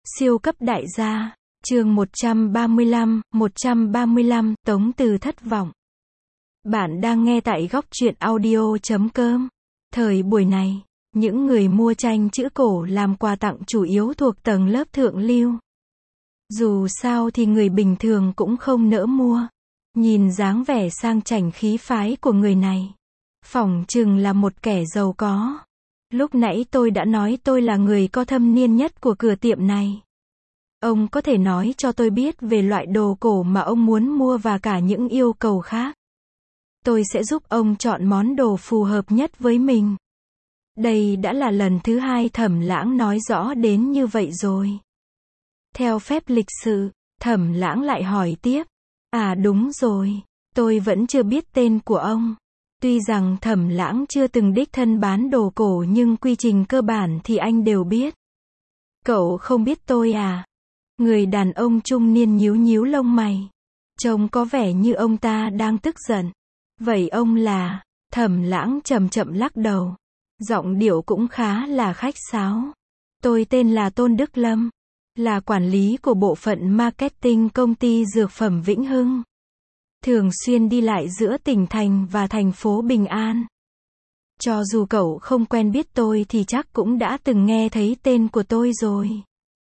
Siêu cấp đại gia, chương 135, Tống Từ thất vọng. Bạn đang nghe tại góc truyện audio.com. Thời buổi này, những người mua tranh chữ cổ làm quà tặng chủ yếu thuộc tầng lớp thượng lưu. Dù sao thì người bình thường cũng không nỡ mua. Nhìn dáng vẻ sang chảnh khí phái của người này, phỏng chừng là một kẻ giàu có. Lúc nãy tôi đã nói tôi là người có thâm niên nhất của cửa tiệm này. Ông có thể nói cho tôi biết về loại đồ cổ mà ông muốn mua và cả những yêu cầu khác. Tôi sẽ giúp ông chọn món đồ phù hợp nhất với mình. Đây đã là lần thứ hai Thẩm Lãng nói rõ đến như vậy rồi. Theo phép lịch sự, Thẩm Lãng lại hỏi tiếp. À đúng rồi, tôi vẫn chưa biết tên của ông. Tuy rằng Thẩm Lãng chưa từng đích thân bán đồ cổ nhưng quy trình cơ bản thì anh đều biết. Cậu không biết tôi à? Người đàn ông trung niên nhíu nhíu lông mày. Trông có vẻ như ông ta đang tức giận. Vậy ông là? Thẩm Lãng chậm chậm lắc đầu. Giọng điệu cũng khá là khách sáo. Tôi tên là Tôn Đức Lâm. Là quản lý của bộ phận marketing công ty dược phẩm Vĩnh Hưng. Thường xuyên đi lại giữa tỉnh thành và thành phố Bình An. Cho dù cậu không quen biết tôi thì chắc cũng đã từng nghe thấy tên của tôi rồi.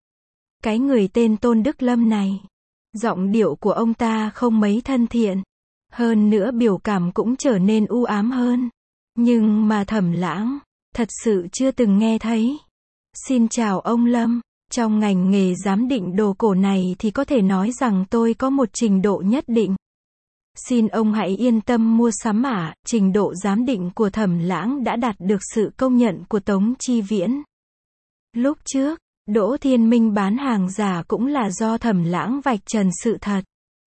Cái người tên Tôn Đức Lâm này, giọng điệu của ông ta không mấy thân thiện. Hơn nữa biểu cảm cũng trở nên u ám hơn. Nhưng mà Thẩm Lãng, thật sự chưa từng nghe thấy. Xin chào ông Lâm. Trong ngành nghề giám định đồ cổ này thì có thể nói rằng tôi có một trình độ nhất định. Xin ông hãy yên tâm mua sắm ạ. Trình độ giám định của Thẩm Lãng đã đạt được sự công nhận của Tống Chi Viễn. Lúc trước, Đỗ Thiên Minh bán hàng giả cũng là do Thẩm Lãng vạch trần sự thật.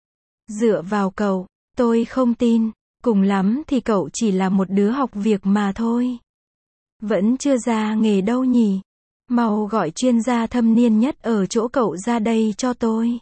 Dựa vào cậu, tôi không tin. Cùng lắm thì cậu chỉ là một đứa học việc mà thôi. Vẫn chưa ra nghề đâu nhỉ? Mau gọi chuyên gia thâm niên nhất ở chỗ cậu ra đây cho tôi.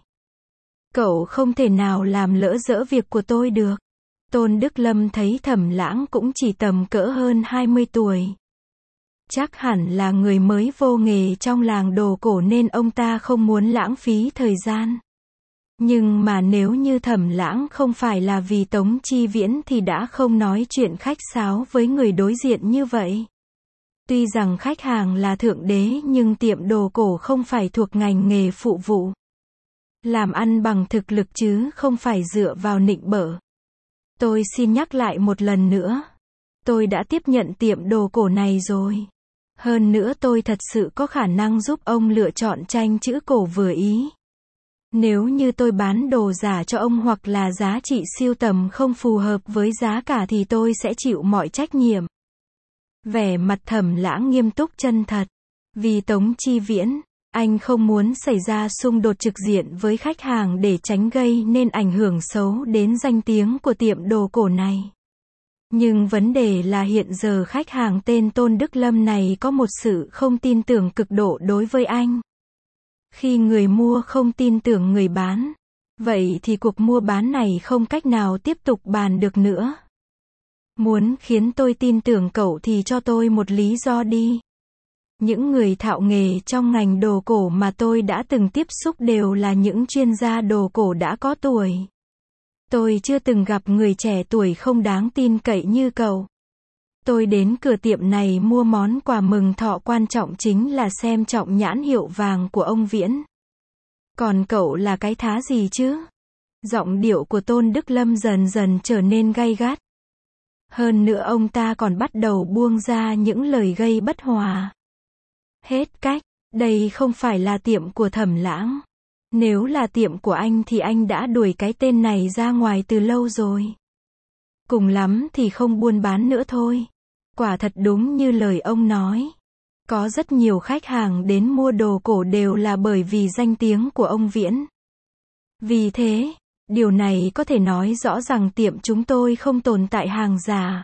Cậu không thể nào làm lỡ dỡ việc của tôi được. Tôn Đức Lâm thấy Thẩm Lãng cũng chỉ tầm cỡ hơn 20 tuổi. Chắc hẳn là người mới vô nghề trong làng đồ cổ nên ông ta không muốn lãng phí thời gian. Nhưng mà nếu như Thẩm Lãng không phải là vì Tống Chi Viễn thì đã không nói chuyện khách sáo với người đối diện như vậy. Tuy rằng khách hàng là thượng đế nhưng tiệm đồ cổ không phải thuộc ngành nghề phụ vụ. Làm ăn bằng thực lực chứ không phải dựa vào nịnh bợ. Tôi xin nhắc lại một lần nữa. Tôi đã tiếp nhận tiệm đồ cổ này rồi. Hơn nữa tôi thật sự có khả năng giúp ông lựa chọn tranh chữ cổ vừa ý. Nếu như tôi bán đồ giả cho ông hoặc là giá trị sưu tầm không phù hợp với giá cả thì tôi sẽ chịu mọi trách nhiệm. Vẻ mặt Thẩm Lãng nghiêm túc chân thật. Vì Tống Chi Viễn, anh không muốn xảy ra xung đột trực diện với khách hàng để tránh gây nên ảnh hưởng xấu đến danh tiếng của tiệm đồ cổ này. Nhưng vấn đề là hiện giờ khách hàng tên Tôn Đức Lâm này có một sự không tin tưởng cực độ đối với anh. Khi người mua không tin tưởng người bán, vậy thì cuộc mua bán này không cách nào tiếp tục bàn được nữa. Muốn khiến tôi tin tưởng cậu thì cho tôi một lý do đi. Những người thạo nghề trong ngành đồ cổ mà tôi đã từng tiếp xúc đều là những chuyên gia đồ cổ đã có tuổi. Tôi chưa từng gặp người trẻ tuổi không đáng tin cậy như cậu. Tôi đến cửa tiệm này mua món quà mừng thọ, quan trọng chính là xem trọng nhãn hiệu vàng của ông Viễn. Còn cậu là cái thá gì chứ? Giọng điệu của Tôn Đức Lâm dần dần trở nên gay gắt. Hơn nữa ông ta còn bắt đầu buông ra những lời gây bất hòa. Hết cách, đây không phải là tiệm của Thẩm Lãng. Nếu là tiệm của anh thì anh đã đuổi cái tên này ra ngoài từ lâu rồi. Cùng lắm thì không buôn bán nữa thôi. Quả thật đúng như lời ông nói. Có rất nhiều khách hàng đến mua đồ cổ đều là bởi vì danh tiếng của ông Viễn. Vì thế, điều này có thể nói rõ rằng tiệm chúng tôi không tồn tại hàng giả.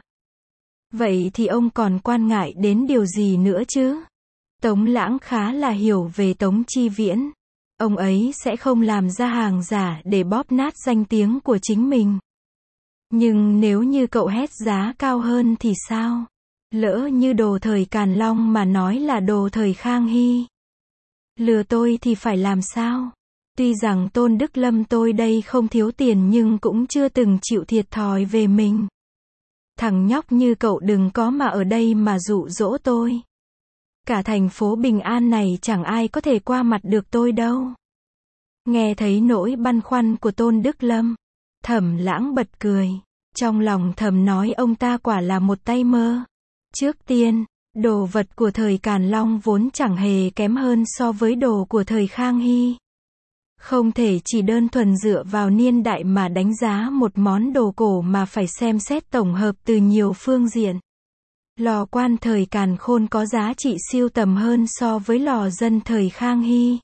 Vậy thì ông còn quan ngại đến điều gì nữa chứ? Tống Lãng khá là hiểu về Tống Chi Viễn. Ông ấy sẽ không làm ra hàng giả để bóp nát danh tiếng của chính mình. Nhưng nếu như cậu hét giá cao hơn thì sao? Lỡ như đồ thời Càn Long mà nói là đồ thời Khang Hy. Lừa tôi thì phải làm sao? Tuy rằng Tôn Đức Lâm tôi đây không thiếu tiền nhưng cũng chưa từng chịu thiệt thòi về mình. Thằng nhóc như cậu đừng có mà ở đây mà dụ dỗ tôi. Cả thành phố Bình An này chẳng ai có thể qua mặt được tôi đâu. Nghe thấy nỗi băn khoăn của Tôn Đức Lâm, Thẩm Lãng bật cười. Trong lòng thầm nói ông ta quả là một tay mơ. Trước tiên, đồ vật của thời Càn Long vốn chẳng hề kém hơn so với đồ của thời Khang Hy. Không thể chỉ đơn thuần dựa vào niên đại mà đánh giá một món đồ cổ mà phải xem xét tổng hợp từ nhiều phương diện. Lò quan thời Càn Khôn có giá trị sưu tầm hơn so với lò dân thời Khang Hy.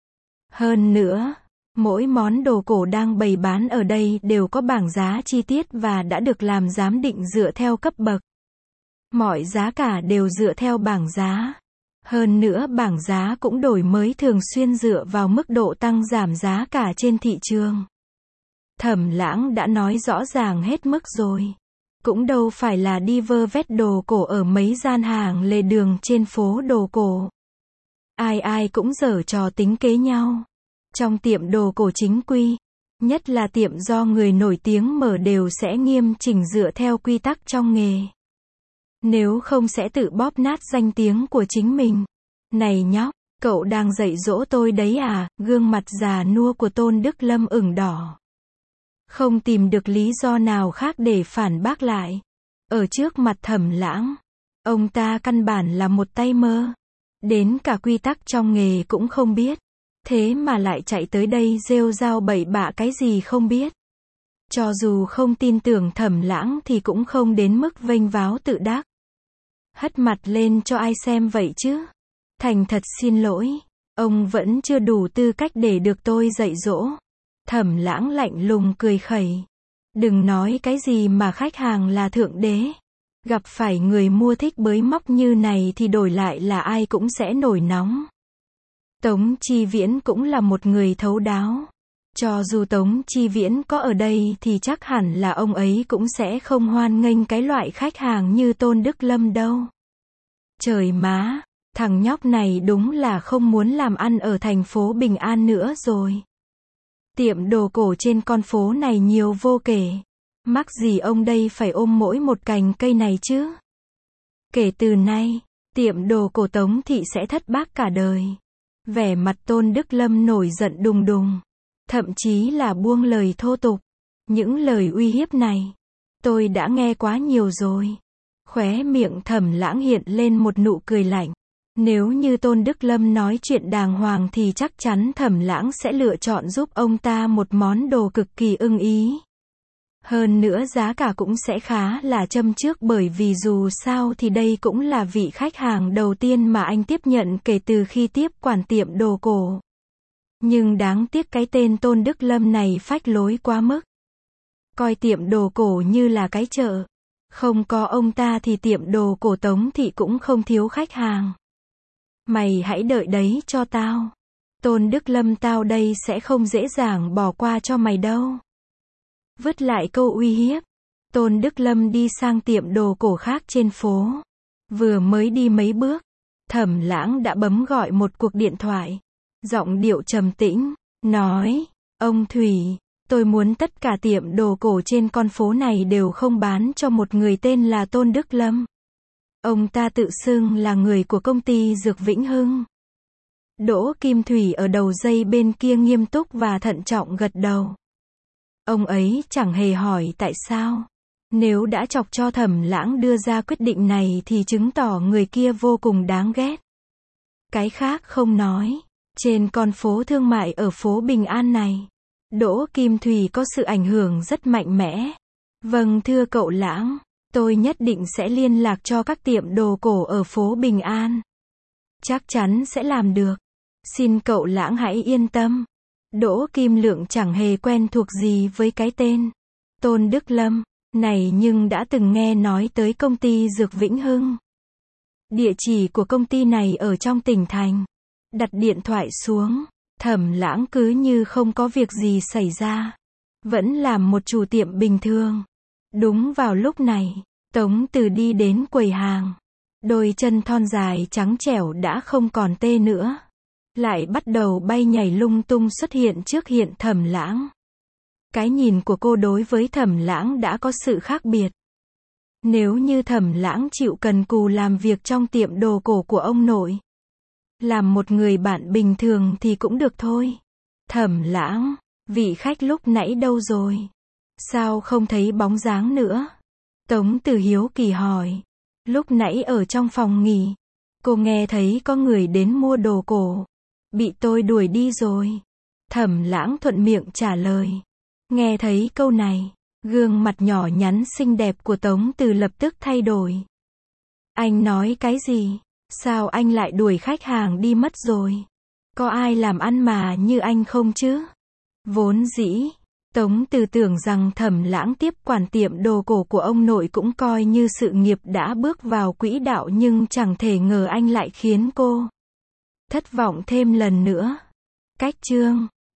Hơn nữa, mỗi món đồ cổ đang bày bán ở đây đều có bảng giá chi tiết và đã được làm giám định dựa theo cấp bậc. Mọi giá cả đều dựa theo bảng giá. Hơn nữa bảng giá cũng đổi mới thường xuyên dựa vào mức độ tăng giảm giá cả trên thị trường. Thẩm Lãng đã nói rõ ràng hết mức rồi. Cũng đâu phải là đi vơ vét đồ cổ ở mấy gian hàng lề đường trên phố đồ cổ. Ai ai cũng giở trò tính kế nhau. Trong tiệm đồ cổ chính quy, nhất là tiệm do người nổi tiếng mở đều sẽ nghiêm chỉnh dựa theo quy tắc trong nghề. Nếu không sẽ tự bóp nát danh tiếng của chính mình. Này nhóc, cậu đang dạy dỗ tôi đấy à? Gương mặt già nua của Tôn Đức Lâm ửng đỏ. Không tìm được lý do nào khác để phản bác lại. Ở trước mặt Thẩm Lãng, ông ta căn bản là một tay mơ. Đến cả quy tắc trong nghề cũng không biết. Thế mà lại chạy tới đây rêu rao bậy bạ cái gì không biết. Cho dù không tin tưởng Thẩm Lãng thì cũng không đến mức vênh váo tự đắc. Hất mặt lên cho ai xem vậy chứ? Thành thật xin lỗi, ông vẫn chưa đủ tư cách để được tôi dạy dỗ. Thẩm Lãng lạnh lùng cười khẩy. Đừng nói cái gì mà khách hàng là thượng đế. Gặp phải người mua thích bới móc như này thì đổi lại là ai cũng sẽ nổi nóng. Tống Chi Viễn cũng là một người thấu đáo. Cho dù Tống Chi Viễn có ở đây thì chắc hẳn là ông ấy cũng sẽ không hoan nghênh cái loại khách hàng như Tôn Đức Lâm đâu. Trời má, thằng nhóc này đúng là không muốn làm ăn ở thành phố Bình An nữa rồi. Tiệm đồ cổ trên con phố này nhiều vô kể. Mắc gì ông đây phải ôm mỗi một cành cây này chứ? Kể từ nay, tiệm đồ cổ Tống thị sẽ thất bát cả đời. Vẻ mặt Tôn Đức Lâm nổi giận đùng đùng. Thậm chí là buông lời thô tục. Những lời uy hiếp này, tôi đã nghe quá nhiều rồi. Khóe miệng Thẩm Lãng hiện lên một nụ cười lạnh. Nếu như Tôn Đức Lâm nói chuyện đàng hoàng thì chắc chắn Thẩm Lãng sẽ lựa chọn giúp ông ta một món đồ cực kỳ ưng ý. Hơn nữa giá cả cũng sẽ khá là châm chước bởi vì dù sao thì đây cũng là vị khách hàng đầu tiên mà anh tiếp nhận kể từ khi tiếp quản tiệm đồ cổ. Nhưng đáng tiếc cái tên Tôn Đức Lâm này phách lối quá mức. Coi tiệm đồ cổ như là cái chợ. Không có ông ta thì tiệm đồ cổ Tống thị cũng không thiếu khách hàng. Mày hãy đợi đấy cho tao. Tôn Đức Lâm tao đây sẽ không dễ dàng bỏ qua cho mày đâu. Vứt lại câu uy hiếp, Tôn Đức Lâm đi sang tiệm đồ cổ khác trên phố. Vừa mới đi mấy bước, Thẩm Lãng đã bấm gọi một cuộc điện thoại. Giọng điệu trầm tĩnh, nói, ông Thủy, tôi muốn tất cả tiệm đồ cổ trên con phố này đều không bán cho một người tên là Tôn Đức Lâm. Ông ta tự xưng là người của công ty Dược Vĩnh Hưng. Đỗ Kim Thủy ở đầu dây bên kia nghiêm túc và thận trọng gật đầu. Ông ấy chẳng hề hỏi tại sao. Nếu đã chọc cho Thẩm Lãng đưa ra quyết định này thì chứng tỏ người kia vô cùng đáng ghét. Cái khác không nói. Trên con phố thương mại ở phố Bình An này, Đỗ Kim Thủy có sự ảnh hưởng rất mạnh mẽ. Vâng thưa cậu Lãng, tôi nhất định sẽ liên lạc cho các tiệm đồ cổ ở phố Bình An. Chắc chắn sẽ làm được. Xin cậu Lãng hãy yên tâm. Đỗ Kim Lượng chẳng hề quen thuộc gì với cái tên Tôn Đức Lâm này nhưng đã từng nghe nói tới công ty Dược Vĩnh Hưng. Địa chỉ của công ty này ở trong tỉnh thành. Đặt điện thoại xuống, Thẩm Lãng cứ như không có việc gì xảy ra. Vẫn làm một chủ tiệm bình thường. Đúng vào lúc này, Tống Từ đi đến quầy hàng. Đôi chân thon dài trắng trẻo đã không còn tê nữa. lại bắt đầu bay nhảy lung tung xuất hiện trước hiện Thẩm Lãng. Cái nhìn của cô đối với Thẩm Lãng đã có sự khác biệt. Nếu như Thẩm Lãng chịu cần cù làm việc trong tiệm đồ cổ của ông nội, làm một người bạn bình thường thì cũng được thôi. Thẩm Lãng, vị khách lúc nãy đâu rồi? Sao không thấy bóng dáng nữa? Tống Từ hiếu kỳ hỏi. Lúc nãy ở trong phòng nghỉ, cô nghe thấy có người đến mua đồ cổ. Bị tôi đuổi đi rồi. Thẩm Lãng thuận miệng trả lời. Nghe thấy câu này, gương mặt nhỏ nhắn xinh đẹp của Tống Từ lập tức thay đổi. Anh nói cái gì? Sao anh lại đuổi khách hàng đi mất rồi? Có ai làm ăn mà như anh không chứ? Vốn dĩ, Tống Từ tưởng rằng Thẩm Lãng tiếp quản tiệm đồ cổ của ông nội cũng coi như sự nghiệp đã bước vào quỹ đạo, nhưng chẳng thể ngờ anh lại khiến cô thất vọng thêm lần nữa. Cách chương